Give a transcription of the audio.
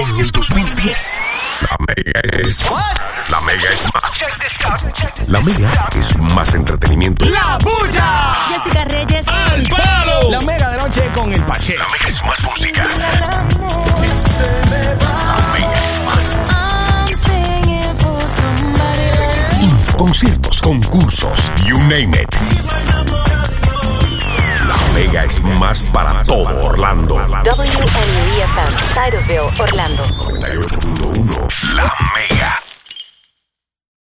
En el 2010, La Mega es más. La Mega es más entretenimiento. ¡La Bulla! Jessica Reyes. ¡Al Palo! La Mega de noche con el Pache. La Mega es más música. La Mega es más. Conciertos, concursos, you name it. La Mega es más para todo Orlando. WNUEFM, Titusville, Orlando. 98.1. La Mega.